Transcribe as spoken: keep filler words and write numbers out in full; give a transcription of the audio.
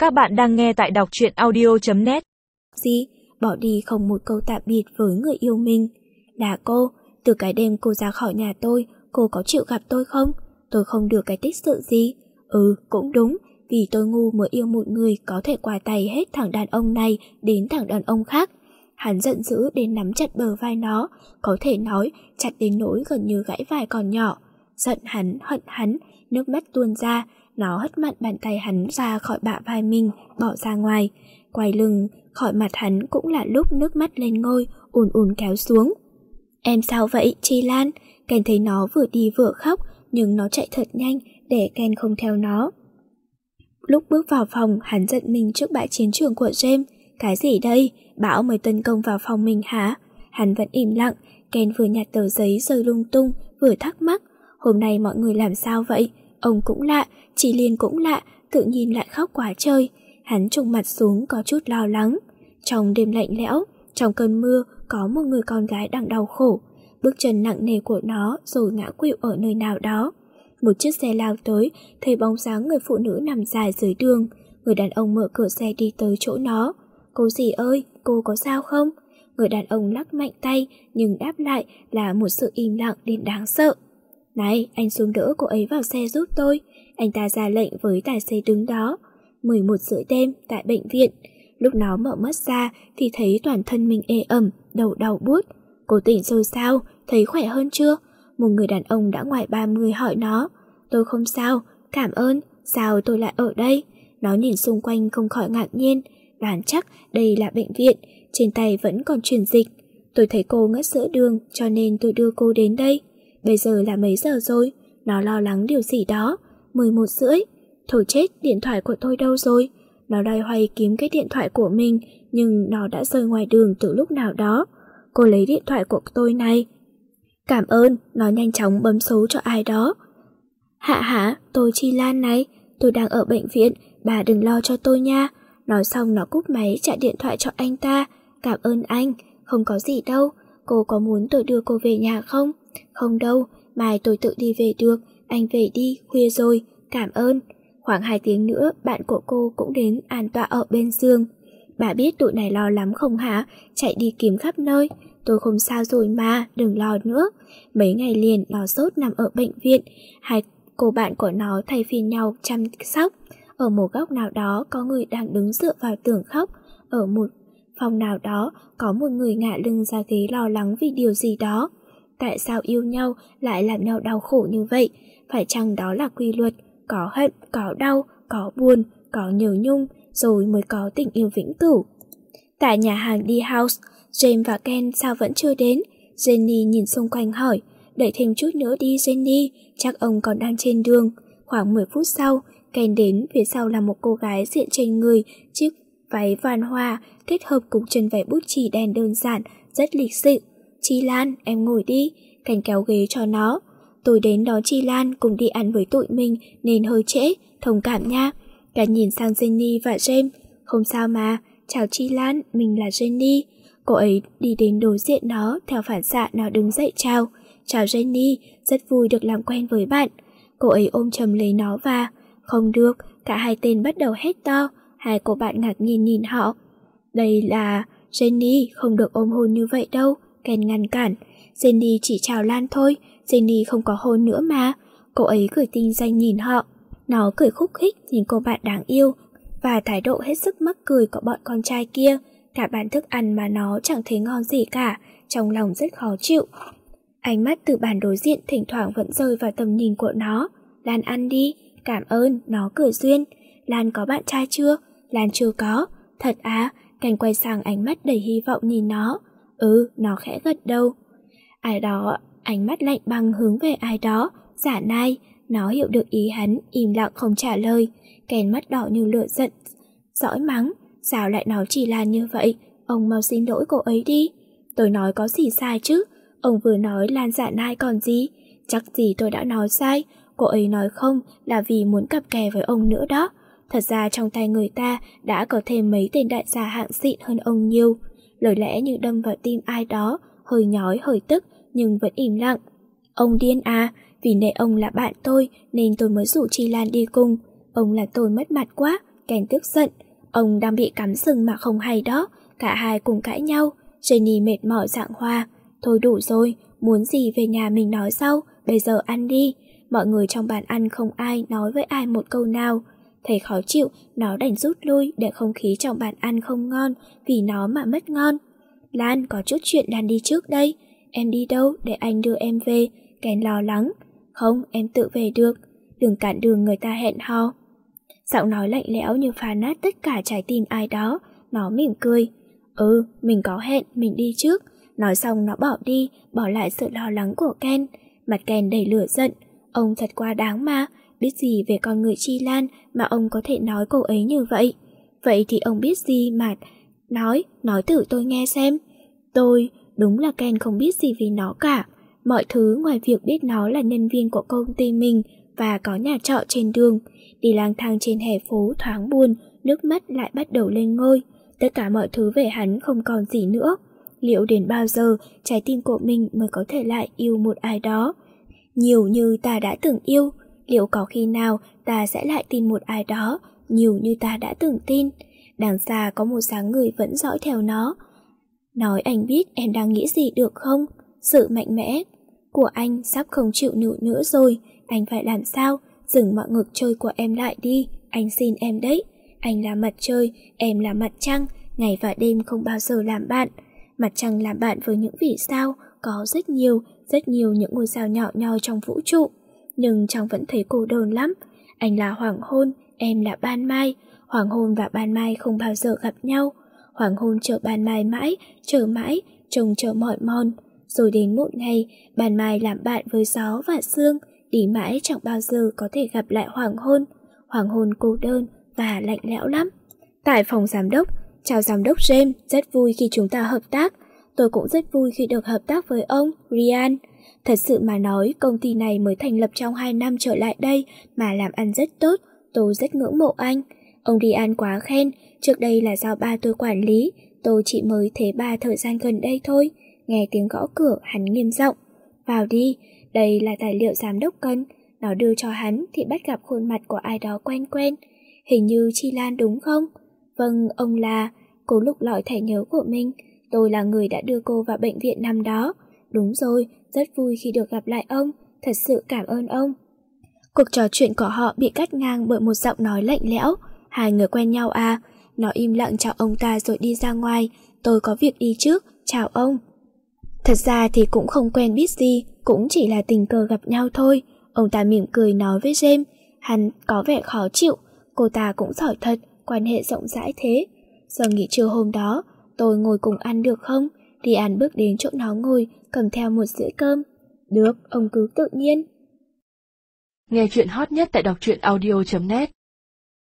Các bạn đang nghe tại đọc truyện audio chấm net. Gì? Bỏ đi không một câu tạm biệt với người yêu mình. Là cô, từ cái đêm cô ra khỏi nhà tôi, cô có chịu gặp tôi không? Tôi không được cái tích sự gì. Ừ, cũng đúng, vì tôi ngu mới yêu một người có thể qua tay hết thằng đàn ông này đến thằng đàn ông khác. Hắn giận dữ đến nắm chặt bờ vai nó, có thể nói chặt đến nỗi gần như gãy vài con nhỏ. Giận hắn, hận hắn, nước mắt tuôn ra, nó hất mạnh bàn tay hắn ra khỏi bả vai mình, bỏ ra ngoài. Quay lưng, khỏi mặt hắn cũng là lúc nước mắt lên ngôi, ùn ùn kéo xuống. Em sao vậy, Chi Lan? Ken thấy nó vừa đi vừa khóc, nhưng nó chạy thật nhanh để Ken không theo nó. Lúc bước vào phòng, hắn giận mình trước bãi chiến trường của James. Cái gì đây? Bão mới tấn công vào phòng mình hả? Hắn vẫn im lặng, Ken vừa nhặt tờ giấy rơi lung tung, vừa thắc mắc. Hôm nay mọi người làm sao vậy? Ông cũng lạ, chị Liên cũng lạ, tự nhiên lại khóc quá trời. Hắn trùng mặt xuống có chút lo lắng. Trong đêm lạnh lẽo, trong cơn mưa, có một người con gái đang đau khổ. Bước chân nặng nề của nó rồi ngã quỵu ở nơi nào đó. Một chiếc xe lao tới, thấy bóng dáng người phụ nữ nằm dài dưới đường. Người đàn ông mở cửa xe đi tới chỗ nó. Cô dì ơi, cô có sao không? Người đàn ông lắc mạnh tay, nhưng đáp lại là một sự im lặng đến đáng sợ. Này, anh xuống đỡ cô ấy vào xe giúp tôi. Anh ta ra lệnh với tài xế đứng đó. mười một rưỡi đêm tại bệnh viện. Lúc nó mở mắt ra thì thấy toàn thân mình ê ẩm, đầu đau buốt. Cô tỉnh rồi sao? Thấy khỏe hơn chưa? Một người đàn ông đã ngoài ba mươi hỏi nó. Tôi không sao, cảm ơn. Sao tôi lại ở đây? Nó nhìn xung quanh không khỏi ngạc nhiên. Đoán chắc đây là bệnh viện, trên tay vẫn còn truyền dịch. Tôi thấy cô ngất giữa đường cho nên tôi đưa cô đến đây. Bây giờ là mấy giờ rồi? Nó lo lắng điều gì đó. mười một rưỡi. Thôi chết, điện thoại của tôi đâu rồi? Nó loay hoay kiếm cái điện thoại của mình, nhưng nó đã rơi ngoài đường từ lúc nào đó. Cô lấy điện thoại của tôi này. Cảm ơn, nó nhanh chóng bấm số cho ai đó. Hạ hả, tôi Chi Lan này, tôi đang ở bệnh viện, bà đừng lo cho tôi nha. Nói xong nó cúp máy trả điện thoại cho anh ta. Cảm ơn anh, không có gì đâu. Cô có muốn tôi đưa cô về nhà không? Không đâu, mai tôi tự đi về được. Anh về đi, khuya rồi, cảm ơn. Khoảng hai tiếng nữa, bạn của cô cũng đến an tọa ở bên giường. Bà biết tụi này lo lắm không hả? Chạy đi kiếm khắp nơi. Tôi không sao rồi mà, đừng lo nữa. Mấy ngày liền nó sốt nằm ở bệnh viện. Hai cô bạn của nó thay phiên nhau chăm sóc. Ở một góc nào đó có người đang đứng dựa vào tường khóc. Ở một phòng nào đó có một người ngả lưng ra ghế lo lắng vì điều gì đó. Tại sao yêu nhau lại làm nhau đau khổ như vậy? Phải chăng đó là quy luật? Có hận, có đau, có buồn, có nhớ nhung, rồi mới có tình yêu vĩnh cửu. Tại nhà hàng đi house, James và Ken sao vẫn chưa đến? Jenny nhìn xung quanh hỏi, đợi thêm chút nữa đi Jenny, chắc ông còn đang trên đường. Khoảng mười phút sau, Ken đến, phía sau là một cô gái diện trên người, chiếc váy van hoa, kết hợp cùng chân váy bút chì đen đơn giản, rất lịch sự. Chi Lan, em ngồi đi, Ken kéo ghế cho nó. Tôi đến đón Chi Lan cùng đi ăn với tụi mình nên hơi trễ, thông cảm nha. Cả nhìn sang Jenny và James. Không sao mà, chào Chi Lan, mình là Jenny. Cô ấy đi đến đối diện nó, theo phản xạ nó đứng dậy chào. Chào Jenny, rất vui được làm quen với bạn. Cô ấy ôm chầm lấy nó và... Không được, cả hai tên bắt đầu hét to. Hai cô bạn ngạc nhiên nhìn họ. Đây là... Jenny, không được ôm hôn như vậy đâu. Ken ngăn cản. Jenny chỉ chào Lan thôi, Jenny không có hôn nữa mà. Cô ấy cười tinh danh nhìn họ. Nó cười khúc khích nhìn cô bạn đáng yêu và thái độ hết sức mắc cười của bọn con trai kia. Cả bàn thức ăn mà nó chẳng thấy ngon gì cả, trong lòng rất khó chịu. Ánh mắt từ bàn đối diện thỉnh thoảng vẫn rơi vào tầm nhìn của nó. Lan ăn đi. Cảm ơn, nó cười duyên. Lan có bạn trai chưa? Lan chưa có. Thật à? Cảnh quay sang ánh mắt đầy hy vọng nhìn nó. Ừ, nó khẽ gật đầu. Ai đó, ánh mắt lạnh băng hướng về ai đó, giả nai. Nó hiểu được ý hắn, im lặng không trả lời. Ken mắt đỏ như lửa giận, dõi mắng. Sao lại nói chỉ là như vậy? Ông mau xin lỗi cô ấy đi. Tôi nói có gì sai chứ? Ông vừa nói Lan giả nai còn gì? Chắc gì tôi đã nói sai. Cô ấy nói không là vì muốn cặp kè với ông nữa đó. Thật ra trong tay người ta đã có thêm mấy tên đại gia hạng xịn hơn ông nhiều. Lời lẽ như đâm vào tim ai đó, hơi nhói hơi tức nhưng vẫn im lặng. Ông điên à? Vì nể ông là bạn tôi nên tôi mới rủ Chi Lan đi cùng. Ông làm tôi mất mặt quá, Ken tức giận. Ông đang bị cắm sừng mà không hay đó. Cả hai cùng cãi nhau. Jenny mệt mỏi giảng hòa. Thôi đủ rồi, muốn gì về nhà mình nói sau, bây giờ ăn đi. Mọi người trong bàn ăn không ai nói với ai một câu nào. Thấy khó chịu, nó đành rút lui để không khí trong bàn ăn không ngon, vì nó mà mất ngon. Lan, có chút chuyện Lan đi trước đây. Em đi đâu, để anh đưa em về? Ken lo lắng. Không, em tự về được. Đừng cản đường người ta hẹn hò. Giọng nói lạnh lẽo như phá nát tất cả trái tim ai đó. Nó mỉm cười. Ừ, mình có hẹn, mình đi trước. Nói xong nó bỏ đi, bỏ lại sự lo lắng của Ken. Mặt Ken đầy lửa giận. Ông thật quá đáng mà. Biết gì về con người Chi Lan mà ông có thể nói cô ấy như vậy? Vậy thì ông biết gì mà... Nói, nói thử tôi nghe xem. Tôi, đúng là Ken không biết gì về nó cả. Mọi thứ ngoài việc biết nó là nhân viên của công ty mình và có nhà trọ trên đường. Đi lang thang trên hè phố thoáng buồn, nước mắt lại bắt đầu lên ngôi. Tất cả mọi thứ về hắn không còn gì nữa. Liệu đến bao giờ trái tim của mình mới có thể lại yêu một ai đó nhiều như ta đã từng yêu? Liệu có khi nào ta sẽ lại tin một ai đó nhiều như ta đã từng tin? Đằng xa có một dáng người vẫn dõi theo nó. Nói anh biết em đang nghĩ gì được không? Sự mạnh mẽ của anh sắp không chịu nổi nữa rồi. Anh phải làm sao? Dừng mọi ngược trôi của em lại đi. Anh xin em đấy. Anh là mặt trời, em là mặt trăng. Ngày và đêm không bao giờ làm bạn. Mặt trăng làm bạn với những vì sao. Có rất nhiều, rất nhiều những ngôi sao nhỏ nhoi trong vũ trụ. Nhưng Trăng vẫn thấy cô đơn lắm. Anh là hoàng hôn, em là ban mai. Hoàng hôn và ban mai không bao giờ gặp nhau. Hoàng hôn chờ ban mai mãi, chờ mãi, trông chờ mỏi mòn. Rồi đến một ngày, ban mai làm bạn với gió và sương. Đi mãi chẳng bao giờ có thể gặp lại hoàng hôn. Hoàng hôn cô đơn và lạnh lẽo lắm. Tại phòng giám đốc, chào giám đốc James, rất vui khi chúng ta hợp tác. Tôi cũng rất vui khi được hợp tác với ông, Ryan. Thật sự mà nói, công ty này mới thành lập trong hai năm trở lại đây mà làm ăn rất tốt, tôi rất ngưỡng mộ anh. Ông Ryan quá khen, trước đây là do ba tôi quản lý, tôi chỉ mới thế ba thời gian gần đây thôi. Nghe tiếng gõ cửa, hắn nghiêm giọng. Vào đi, đây là tài liệu giám đốc cần. Nó đưa cho hắn thì bắt gặp khuôn mặt của ai đó quen quen. Hình như Chi Lan đúng không? Vâng, ông là... Cô lục lọi thẻ nhớ của mình. Tôi là người đã đưa cô vào bệnh viện năm đó. Đúng rồi, rất vui khi được gặp lại ông. Thật sự cảm ơn ông. Cuộc trò chuyện của họ bị cắt ngang bởi một giọng nói lạnh lẽo. Hai người quen nhau à? Nó im lặng chào ông ta rồi đi ra ngoài. Tôi có việc đi trước, chào ông. Thật ra thì cũng không quen biết gì, cũng chỉ là tình cờ gặp nhau thôi. Ông ta mỉm cười nói với James. Hắn có vẻ khó chịu. Cô ta cũng giỏi thật, quan hệ rộng rãi thế. Giờ nghỉ trưa hôm đó, tôi ngồi cùng ăn được không? Ryan bước đến chỗ nó ngồi, cầm theo một dĩa cơm. Được, ông cứ tự nhiên. Nghe chuyện hot nhất tại đọc truyện audio chấm net.